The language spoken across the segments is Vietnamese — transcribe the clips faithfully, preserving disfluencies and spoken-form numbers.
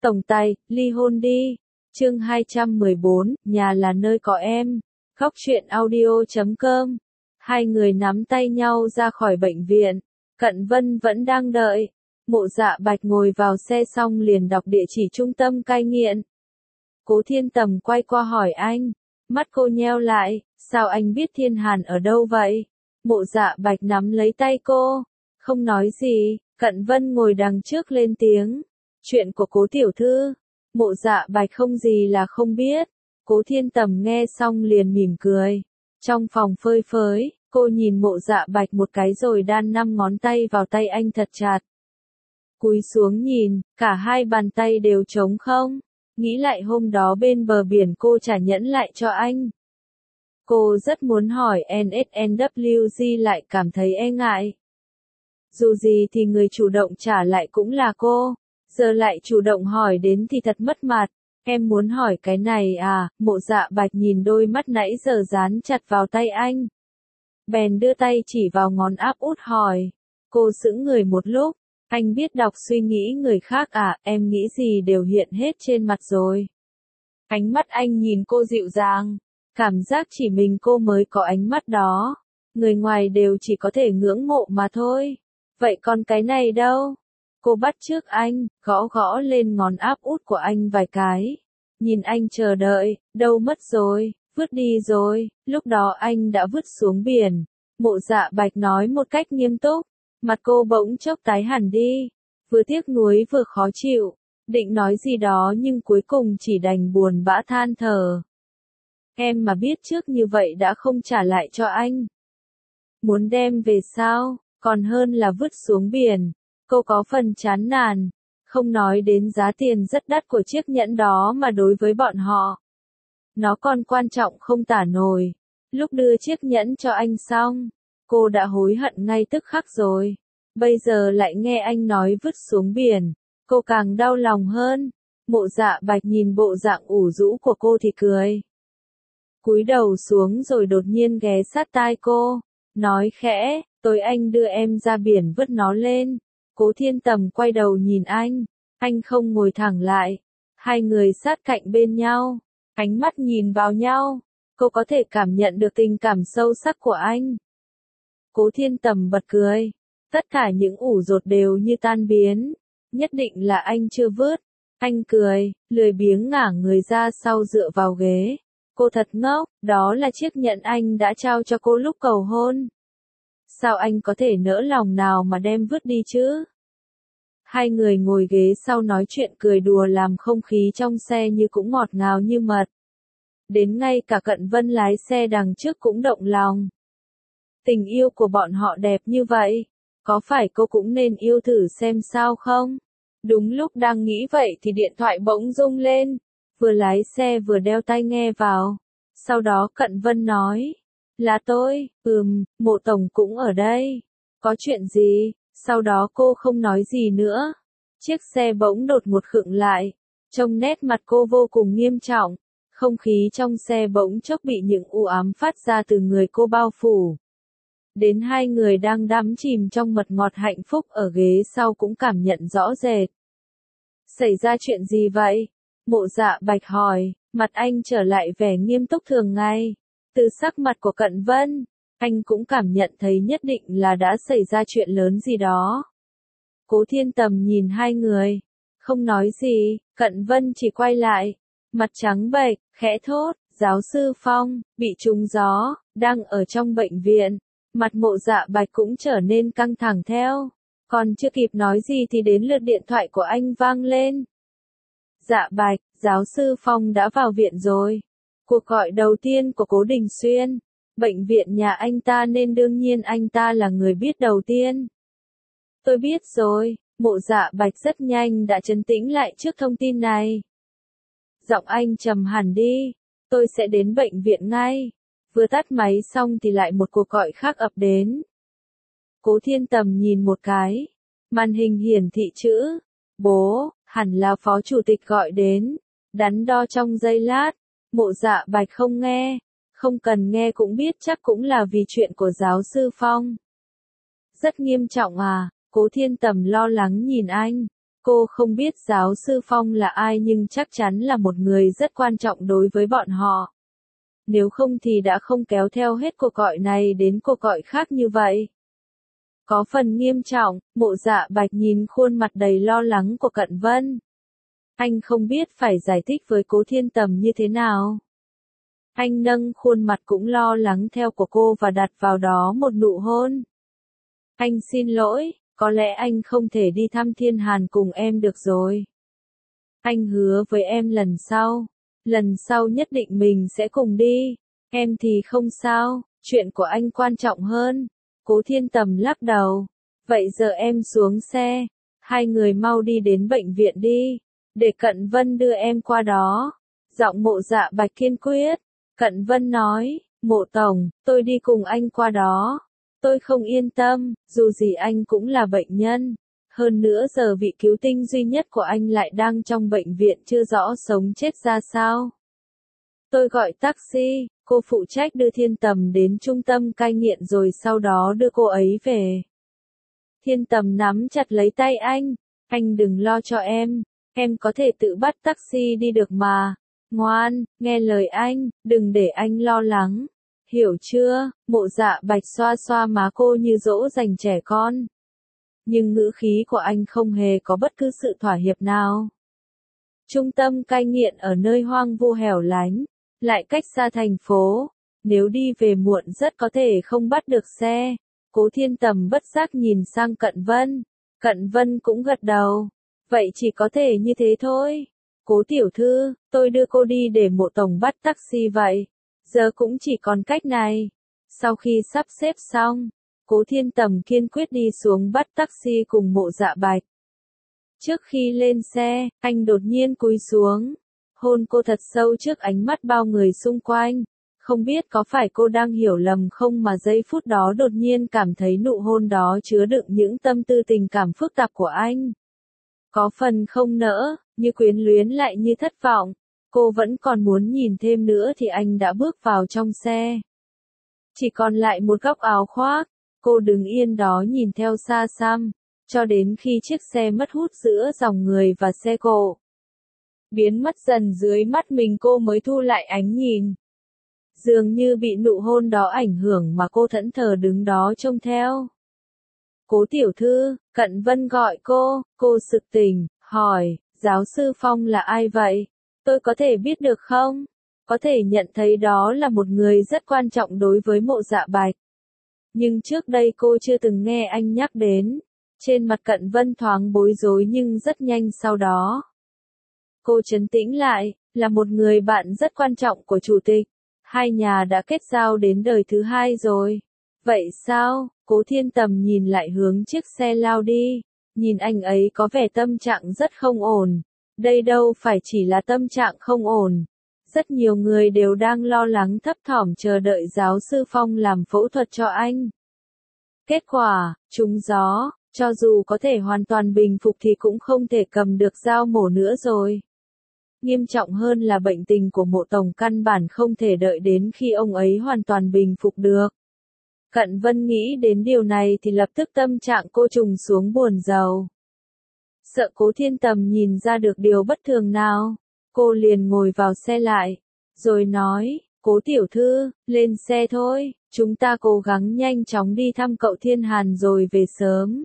Tổng tài, ly hôn đi. Chương hai trăm mười bốn, nhà là nơi có em. Góc truyện audio chấm com. Hai người nắm tay nhau ra khỏi bệnh viện. Cận Vân vẫn đang đợi. Mộ Dạ Bạch ngồi vào xe xong liền đọc địa chỉ trung tâm cai nghiện. Cố Thiên Tầm quay qua hỏi anh. Mắt cô nheo lại, sao anh biết Thiên Hàn ở đâu vậy? Mộ Dạ Bạch nắm lấy tay cô. Không nói gì, Cận Vân ngồi đằng trước lên tiếng. Chuyện của Cố tiểu thư. Mộ Dạ Bạch không gì là không biết. Cố Thiên Tầm nghe xong liền mỉm cười. Trong phòng phơi phới, cô nhìn Mộ Dạ Bạch một cái rồi đan năm ngón tay vào tay anh thật chặt. Cúi xuống nhìn, cả hai bàn tay đều trống không. Nghĩ lại hôm đó bên bờ biển cô trả nhẫn lại cho anh. Cô rất muốn hỏi en ét en vê giê lại cảm thấy e ngại. Dù gì thì người chủ động trả lại cũng là cô. Giờ lại chủ động hỏi đến thì thật mất mặt. Em muốn hỏi cái này à? Mộ Dạ Bạch nhìn đôi mắt nãy giờ dán chặt vào tay anh. Bèn đưa tay chỉ vào ngón áp út hỏi. Cô sững người một lúc. Anh biết đọc suy nghĩ người khác à? Em nghĩ gì đều hiện hết trên mặt rồi. Ánh mắt anh nhìn cô dịu dàng. Cảm giác chỉ mình cô mới có ánh mắt đó. Người ngoài đều chỉ có thể ngưỡng mộ mà thôi. Vậy còn cái này đâu? Cô bắt chước anh, gõ gõ lên ngón áp út của anh vài cái. Nhìn anh chờ đợi, đâu mất rồi, vứt đi rồi, lúc đó anh đã vứt xuống biển. Mộ Dạ Bạch nói một cách nghiêm túc, mặt cô bỗng chốc tái hẳn đi, vừa tiếc nuối vừa khó chịu, định nói gì đó nhưng cuối cùng chỉ đành buồn bã than thở. Em mà biết trước như vậy đã không trả lại cho anh. Muốn đem về sao, còn hơn là vứt xuống biển. Cô có phần chán nản, không nói đến giá tiền rất đắt của chiếc nhẫn đó mà đối với bọn họ. Nó còn quan trọng không tả nổi. Lúc đưa chiếc nhẫn cho anh xong, cô đã hối hận ngay tức khắc rồi. Bây giờ lại nghe anh nói vứt xuống biển, cô càng đau lòng hơn. Mộ Dạ Bạch nhìn bộ dạng ủ rũ của cô thì cười. Cúi đầu xuống rồi đột nhiên ghé sát tai cô, nói khẽ, tối anh đưa em ra biển vứt nó lên. Cố Thiên Tầm quay đầu nhìn anh, anh không ngồi thẳng lại, hai người sát cạnh bên nhau, ánh mắt nhìn vào nhau, cô có thể cảm nhận được tình cảm sâu sắc của anh. Cố Thiên Tầm bật cười, tất cả những ủ dột đều như tan biến, nhất định là anh chưa vứt. Anh cười, lười biếng ngả người ra sau dựa vào ghế. Cô thật ngốc, đó là chiếc nhẫn anh đã trao cho cô lúc cầu hôn. Sao anh có thể nỡ lòng nào mà đem vứt đi chứ? Hai người ngồi ghế sau nói chuyện cười đùa làm không khí trong xe như cũng ngọt ngào như mật. Đến ngay cả Cận Vân lái xe đằng trước cũng động lòng. Tình yêu của bọn họ đẹp như vậy, có phải cô cũng nên yêu thử xem sao không? Đúng lúc đang nghĩ vậy thì điện thoại bỗng rung lên, vừa lái xe vừa đeo tai nghe vào. Sau đó Cận Vân nói, là tôi, ừm, Mộ Tổng cũng ở đây. Có chuyện gì? Sau đó cô không nói gì nữa. Chiếc xe bỗng đột ngột khựng lại. Trông nét mặt cô vô cùng nghiêm trọng. Không khí trong xe bỗng chốc bị những u ám phát ra từ người cô bao phủ. Đến hai người đang đắm chìm trong mật ngọt hạnh phúc ở ghế sau cũng cảm nhận rõ rệt. Xảy ra chuyện gì vậy? Mộ Dạ Bạch hỏi, mặt anh trở lại vẻ nghiêm túc thường ngày. Từ sắc mặt của Cận Vân, anh cũng cảm nhận thấy nhất định là đã xảy ra chuyện lớn gì đó. Cố Thiên Tầm nhìn hai người, không nói gì, Cận Vân chỉ quay lại, mặt trắng bệch, khẽ thốt, giáo sư Phong, bị trúng gió, đang ở trong bệnh viện. Mặt Mộ Dạ Bạch cũng trở nên căng thẳng theo. Còn chưa kịp nói gì thì đến lượt điện thoại của anh vang lên. Dạ Bạch, giáo sư Phong đã vào viện rồi. Cuộc gọi đầu tiên của Cố Đình Xuyên. Bệnh viện nhà anh ta nên đương nhiên anh ta là người biết đầu tiên. Tôi biết rồi, Mộ Dạ Bạch rất nhanh đã trấn tĩnh lại trước thông tin này. Giọng anh trầm hẳn đi, tôi sẽ đến bệnh viện ngay. Vừa tắt máy xong thì lại một cuộc gọi khác ập đến. Cố Thiên Tầm nhìn một cái, màn hình hiển thị chữ, bố, hẳn là phó chủ tịch gọi đến. Đắn đo trong giây lát, Mộ Dạ Bạch không nghe, không cần nghe cũng biết chắc cũng là vì chuyện của giáo sư Phong. Rất nghiêm trọng à? Cố Thiên Tầm lo lắng nhìn anh. Cô không biết giáo sư Phong là ai nhưng chắc chắn là một người rất quan trọng đối với bọn họ. Nếu không thì đã không kéo theo hết cuộc gọi này đến cuộc gọi khác như vậy. Có phần nghiêm trọng, Mộ Dạ Bạch nhìn khuôn mặt đầy lo lắng của Cận Vân. Anh không biết phải giải thích với Cố Thiên Tầm như thế nào. Anh nâng khuôn mặt cũng lo lắng theo của cô và đặt vào đó một nụ hôn. Anh xin lỗi, có lẽ anh không thể đi thăm Thiên Hàn cùng em được rồi. Anh hứa với em lần sau, lần sau nhất định mình sẽ cùng đi. Em thì không sao, chuyện của anh quan trọng hơn. Cố Thiên Tầm lắc đầu. Vậy giờ em xuống xe, hai người mau đi đến bệnh viện đi, để Cận Vân đưa em qua đó. Giọng Mộ Dạ Bạch kiên quyết. Cận Vân nói, Mộ Tổng, tôi đi cùng anh qua đó. Tôi không yên tâm, dù gì anh cũng là bệnh nhân. Hơn nữa giờ vị cứu tinh duy nhất của anh lại đang trong bệnh viện chưa rõ sống chết ra sao. Tôi gọi taxi, cô phụ trách đưa Thiên Tầm đến trung tâm cai nghiện rồi sau đó đưa cô ấy về. Thiên Tầm nắm chặt lấy tay anh, anh đừng lo cho em, em có thể tự bắt taxi đi được mà. Ngoan, nghe lời anh, đừng để anh lo lắng. Hiểu chưa? Mộ Dạ Bạch xoa xoa má cô như dỗ dành trẻ con. Nhưng ngữ khí của anh không hề có bất cứ sự thỏa hiệp nào. Trung tâm cai nghiện ở nơi hoang vu hẻo lánh, lại cách xa thành phố. Nếu đi về muộn rất có thể không bắt được xe. Cố Thiên Tầm bất giác nhìn sang Cận Vân. Cận Vân cũng gật đầu. Vậy chỉ có thể như thế thôi. Cố tiểu thư, tôi đưa cô đi để Mộ Tổng bắt taxi vậy. Giờ cũng chỉ còn cách này. Sau khi sắp xếp xong, Cố Thiên Tầm kiên quyết đi xuống bắt taxi cùng Mộ Dạ Bạch. Trước khi lên xe, anh đột nhiên cúi xuống, hôn cô thật sâu trước ánh mắt bao người xung quanh. Không biết có phải cô đang hiểu lầm không mà giây phút đó đột nhiên cảm thấy nụ hôn đó chứa đựng những tâm tư tình cảm phức tạp của anh. Có phần không nỡ, như quyến luyến lại như thất vọng. Cô vẫn còn muốn nhìn thêm nữa thì anh đã bước vào trong xe. Chỉ còn lại một góc áo khoác, cô đứng yên đó nhìn theo xa xăm, cho đến khi chiếc xe mất hút giữa dòng người và xe cộ. Biến mất dần dưới mắt mình cô mới thu lại ánh nhìn. Dường như bị nụ hôn đó ảnh hưởng mà cô thẫn thờ đứng đó trông theo. Cố tiểu thư, Cận Vân gọi cô, cô sực tỉnh, hỏi, giáo sư Phong là ai vậy? Tôi có thể biết được không? Có thể nhận thấy đó là một người rất quan trọng đối với Mộ Dạ Bạch. Nhưng trước đây cô chưa từng nghe anh nhắc đến. Trên mặt Cận Vân thoáng bối rối nhưng rất nhanh sau đó. Cô trấn tĩnh lại, là một người bạn rất quan trọng của chủ tịch. Hai nhà đã kết giao đến đời thứ hai rồi. Vậy sao? Cố Thiên Tầm nhìn lại hướng chiếc xe lao đi. Nhìn anh ấy có vẻ tâm trạng rất không ổn. Đây đâu phải chỉ là tâm trạng không ổn. Rất nhiều người đều đang lo lắng thấp thỏm chờ đợi giáo sư Phong làm phẫu thuật cho anh. Kết quả, trúng gió, cho dù có thể hoàn toàn bình phục thì cũng không thể cầm được dao mổ nữa rồi. Nghiêm trọng hơn là bệnh tình của Mộ Tổng căn bản không thể đợi đến khi ông ấy hoàn toàn bình phục được. Cận Vân nghĩ đến điều này thì lập tức tâm trạng cô trùng xuống buồn rầu. Sợ Cố Thiên Tầm nhìn ra được điều bất thường nào, cô liền ngồi vào xe lại, rồi nói, Cố tiểu thư, lên xe thôi, chúng ta cố gắng nhanh chóng đi thăm cậu Thiên Hàn rồi về sớm.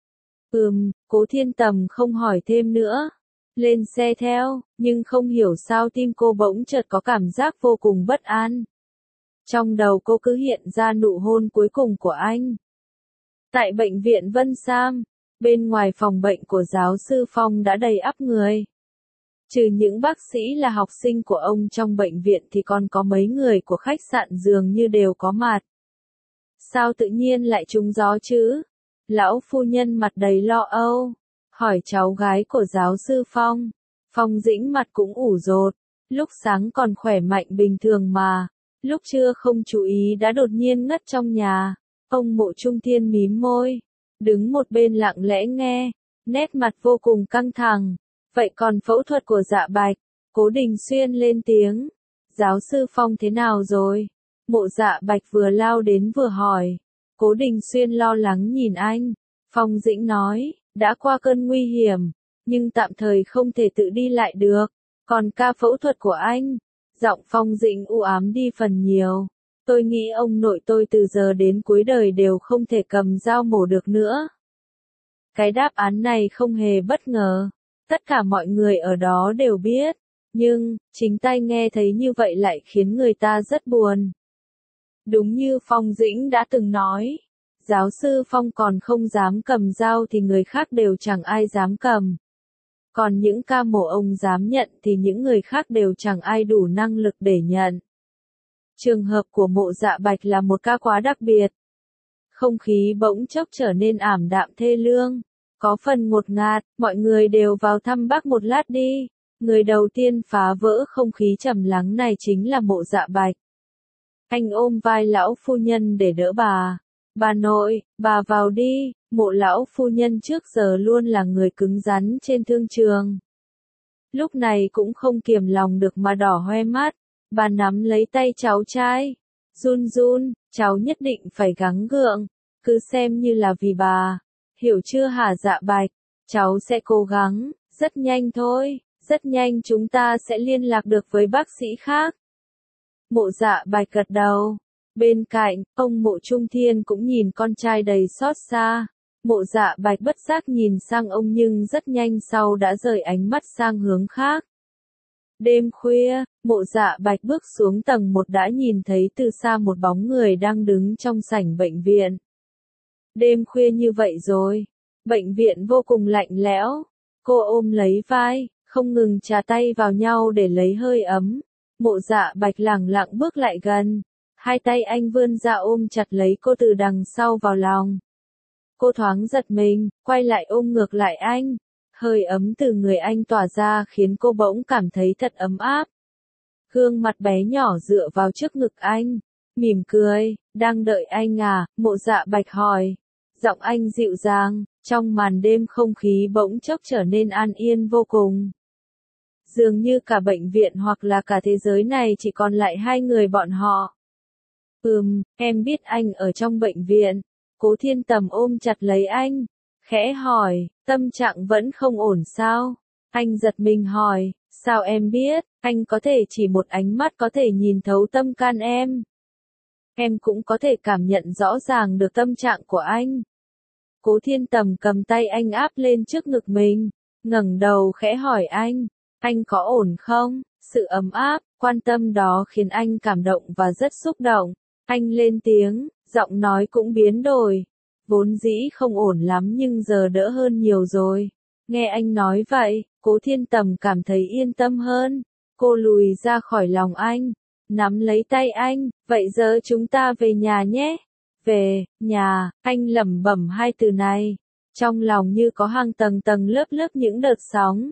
Ừm, Cố Thiên Tầm không hỏi thêm nữa. Lên xe theo, nhưng không hiểu sao tim cô bỗng chợt có cảm giác vô cùng bất an. Trong đầu cô cứ hiện ra nụ hôn cuối cùng của anh. Tại bệnh viện Vân Sam, bên ngoài phòng bệnh của giáo sư Phong đã đầy ắp người. Trừ những bác sĩ là học sinh của ông trong bệnh viện thì còn có mấy người của khách sạn dường như đều có mặt. Sao tự nhiên lại trúng gió chứ? Lão phu nhân mặt đầy lo âu, hỏi cháu gái của giáo sư Phong. Phong Dĩnh mặt cũng ủ rột, lúc sáng còn khỏe mạnh bình thường mà, lúc trưa không chú ý đã đột nhiên ngất trong nhà. Ông Mộ Trung Thiên mím môi, đứng một bên lặng lẽ nghe, nét mặt vô cùng căng thẳng. Vậy còn phẫu thuật của Dạ Bạch? Cố Đình Xuyên lên tiếng. Giáo sư Phong thế nào rồi? Mộ Dạ Bạch vừa lao đến vừa hỏi. Cố Đình Xuyên lo lắng nhìn anh. Phong Dĩnh nói, đã qua cơn nguy hiểm. nhưng tạm thời không thể tự đi lại được. Còn ca phẫu thuật của anh? Giọng Phong Dĩnh u ám đi phần nhiều. Tôi nghĩ ông nội tôi từ giờ đến cuối đời đều không thể cầm dao mổ được nữa. Cái đáp án này không hề bất ngờ. Tất cả mọi người ở đó đều biết. Nhưng, chính tai nghe thấy như vậy lại khiến người ta rất buồn. Đúng như Phong Dĩnh đã từng nói. Giáo sư Phong còn không dám cầm dao thì người khác đều chẳng ai dám cầm. Còn những ca mổ ông dám nhận thì những người khác đều chẳng ai đủ năng lực để nhận. Trường hợp của Mộ Dạ Bạch là một ca quá đặc biệt. Không khí bỗng chốc trở nên ảm đạm thê lương. Có phần ngột ngạt, mọi người đều vào thăm bác một lát đi. Người đầu tiên phá vỡ không khí trầm lắng này chính là Mộ Dạ Bạch. Anh ôm vai lão phu nhân để đỡ bà. Bà nội, bà vào đi. Mộ lão phu nhân trước giờ luôn là người cứng rắn trên thương trường. Lúc này cũng không kiềm lòng được mà đỏ hoe mắt. Bà nắm lấy tay cháu trai. Run run, cháu nhất định phải gắng gượng. Cứ xem như là vì bà. Hiểu chưa hả Dạ Bạch? Cháu sẽ cố gắng, rất nhanh thôi, rất nhanh chúng ta sẽ liên lạc được với bác sĩ khác. Mộ Dạ Bạch gật đầu. Bên cạnh, ông Mộ Trung Thiên cũng nhìn con trai đầy xót xa. Mộ Dạ Bạch bất giác nhìn sang ông nhưng rất nhanh sau đã rời ánh mắt sang hướng khác. Đêm khuya, Mộ Dạ Bạch bước xuống tầng một đã nhìn thấy từ xa một bóng người đang đứng trong sảnh bệnh viện. Đêm khuya như vậy rồi, bệnh viện vô cùng lạnh lẽo. Cô ôm lấy vai, không ngừng chà tay vào nhau để lấy hơi ấm. Mộ Dạ Bạch lẳng lặng bước lại gần. Hai tay anh vươn ra ôm chặt lấy cô từ đằng sau vào lòng. Cô thoáng giật mình, quay lại ôm ngược lại anh. Hơi ấm từ người anh tỏa ra khiến cô bỗng cảm thấy thật ấm áp. Gương mặt bé nhỏ dựa vào trước ngực anh, mỉm cười, đang đợi anh à, Mộ Dạ Bạch hỏi. Giọng anh dịu dàng, trong màn đêm không khí bỗng chốc trở nên an yên vô cùng. Dường như cả bệnh viện hoặc là cả thế giới này chỉ còn lại hai người bọn họ. Ừm, em biết anh ở trong bệnh viện. Cố Thiên Tầm ôm chặt lấy anh, khẽ hỏi, tâm trạng vẫn không ổn sao? Anh giật mình hỏi, sao em biết, anh có thể chỉ một ánh mắt có thể nhìn thấu tâm can em. Em cũng có thể cảm nhận rõ ràng được tâm trạng của anh. Cố Thiên Tầm cầm tay anh áp lên trước ngực mình, ngẩng đầu khẽ hỏi anh, anh có ổn không? Sự ấm áp, quan tâm đó khiến anh cảm động và rất xúc động. Anh lên tiếng, giọng nói cũng biến đổi. Vốn dĩ không ổn lắm nhưng giờ đỡ hơn nhiều rồi. Nghe anh nói vậy, Cố Thiên Tầm cảm thấy yên tâm hơn. Cô lùi ra khỏi lòng anh, nắm lấy tay anh, vậy giờ chúng ta về nhà nhé. Về, nhà, anh lẩm bẩm hai từ này. Trong lòng như có hàng tầng tầng lớp lớp những đợt sóng.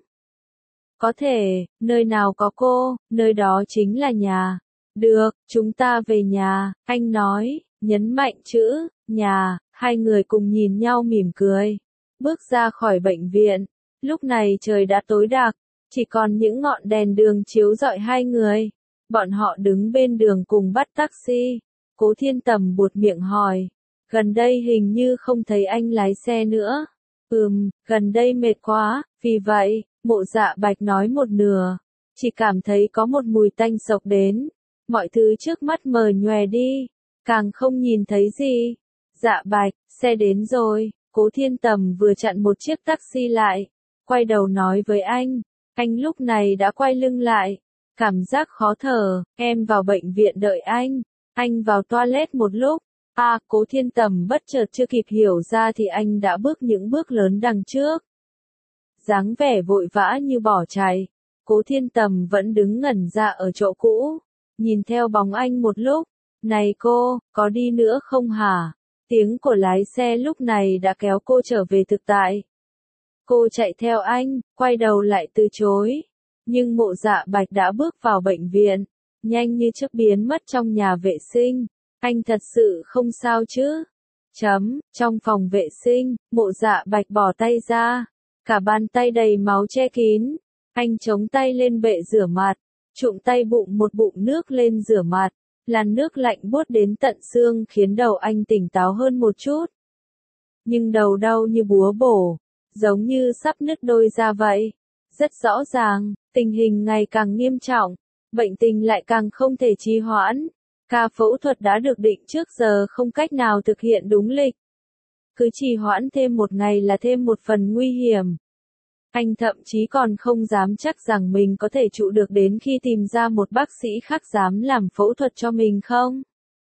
Có thể, nơi nào có cô, nơi đó chính là nhà. Được, chúng ta về nhà, anh nói, nhấn mạnh chữ, nhà, hai người cùng nhìn nhau mỉm cười. Bước ra khỏi bệnh viện, lúc này trời đã tối đặc, chỉ còn những ngọn đèn đường chiếu rọi hai người. Bọn họ đứng bên đường cùng bắt taxi. Cố Thiên Tầm buột miệng hỏi, gần đây hình như không thấy anh lái xe nữa. Ừm, gần đây mệt quá, vì vậy, Mộ Dạ Bạch nói một nửa, chỉ cảm thấy có một mùi tanh sộc đến. Mọi thứ trước mắt mờ nhòe đi, càng không nhìn thấy gì. Dạ Bạch, xe đến rồi. Cố Thiên Tầm vừa chặn một chiếc taxi lại, quay đầu nói với anh. Anh lúc này đã quay lưng lại, cảm giác khó thở. Em vào bệnh viện đợi anh. Anh vào toilet một lúc. À, Cố Thiên Tầm bất chợt chưa kịp hiểu ra thì anh đã bước những bước lớn đằng trước. Dáng vẻ vội vã như bỏ chạy. Cố Thiên Tầm vẫn đứng ngẩn ra ở chỗ cũ, nhìn theo bóng anh một lúc. Này cô, có đi nữa không hả? Tiếng của lái xe lúc này đã kéo cô trở về thực tại. Cô chạy theo anh, quay đầu lại từ chối. Nhưng Mộ Dạ Bạch đã bước vào bệnh viện, nhanh như chớp biến mất trong nhà vệ sinh. Anh thật sự không sao chứ? Chấm, trong phòng vệ sinh, Mộ Dạ Bạch bỏ tay ra. Cả bàn tay đầy máu che kín. Anh chống tay lên bệ rửa mặt, trụm tay bụng một bụng nước lên rửa mặt. Làn nước lạnh buốt đến tận xương khiến đầu anh tỉnh táo hơn một chút. Nhưng đầu đau như búa bổ. giống như sắp nứt đôi ra vậy. Rất rõ ràng, tình hình ngày càng nghiêm trọng, bệnh tình lại càng không thể trì hoãn. Ca phẫu thuật đã được định trước giờ không cách nào thực hiện đúng lịch. Cứ trì hoãn thêm một ngày là thêm một phần nguy hiểm. Anh thậm chí còn không dám chắc rằng mình có thể trụ được đến khi tìm ra một bác sĩ khác dám làm phẫu thuật cho mình không?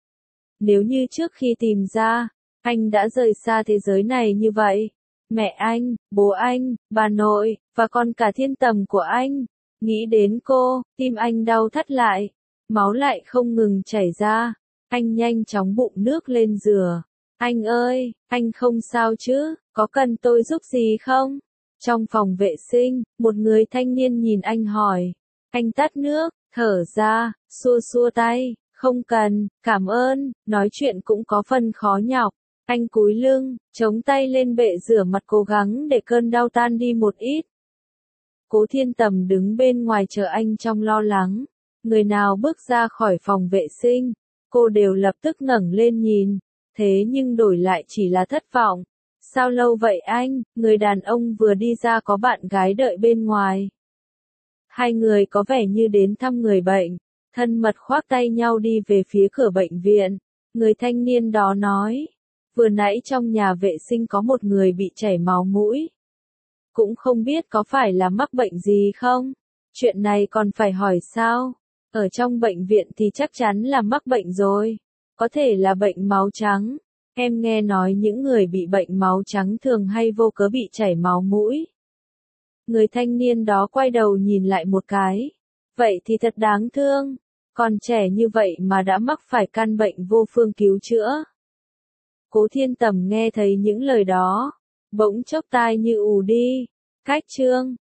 Nếu như trước khi tìm ra, anh đã rời xa thế giới này như vậy, mẹ anh, bố anh, bà nội, và còn cả thiên tầm của anh, nghĩ đến cô, tim anh đau thắt lại, máu lại không ngừng chảy ra, anh nhanh chóng bụng nước lên rửa. Anh ơi, anh không sao chứ, có cần tôi giúp gì không? Trong phòng vệ sinh, một người thanh niên nhìn anh hỏi. Anh tắt nước, thở ra, xua xua tay, không cần, cảm ơn, nói chuyện cũng có phần khó nhọc. Anh cúi lưng, chống tay lên bệ rửa mặt cố gắng để cơn đau tan đi một ít. Cố Thiên Tầm đứng bên ngoài chờ anh trong lo lắng. Người nào bước ra khỏi phòng vệ sinh, cô đều lập tức ngẩng lên nhìn. Thế nhưng đổi lại chỉ là thất vọng. Sao lâu vậy anh? Người đàn ông vừa đi ra có bạn gái đợi bên ngoài. Hai người có vẻ như đến thăm người bệnh, thân mật khoác tay nhau đi về phía cửa bệnh viện. Người thanh niên đó nói, vừa nãy trong nhà vệ sinh có một người bị chảy máu mũi. Cũng không biết có phải là mắc bệnh gì không? Chuyện này còn phải hỏi sao? Ở trong bệnh viện thì chắc chắn là mắc bệnh rồi. Có thể là bệnh máu trắng. Em nghe nói những người bị bệnh máu trắng thường hay vô cớ bị chảy máu mũi. Người thanh niên đó quay đầu nhìn lại một cái. Vậy thì thật đáng thương. Còn trẻ như vậy mà đã mắc phải căn bệnh vô phương cứu chữa. Cố Thiên Tầm nghe thấy những lời đó, bỗng chốc tai như ù đi. Cách chương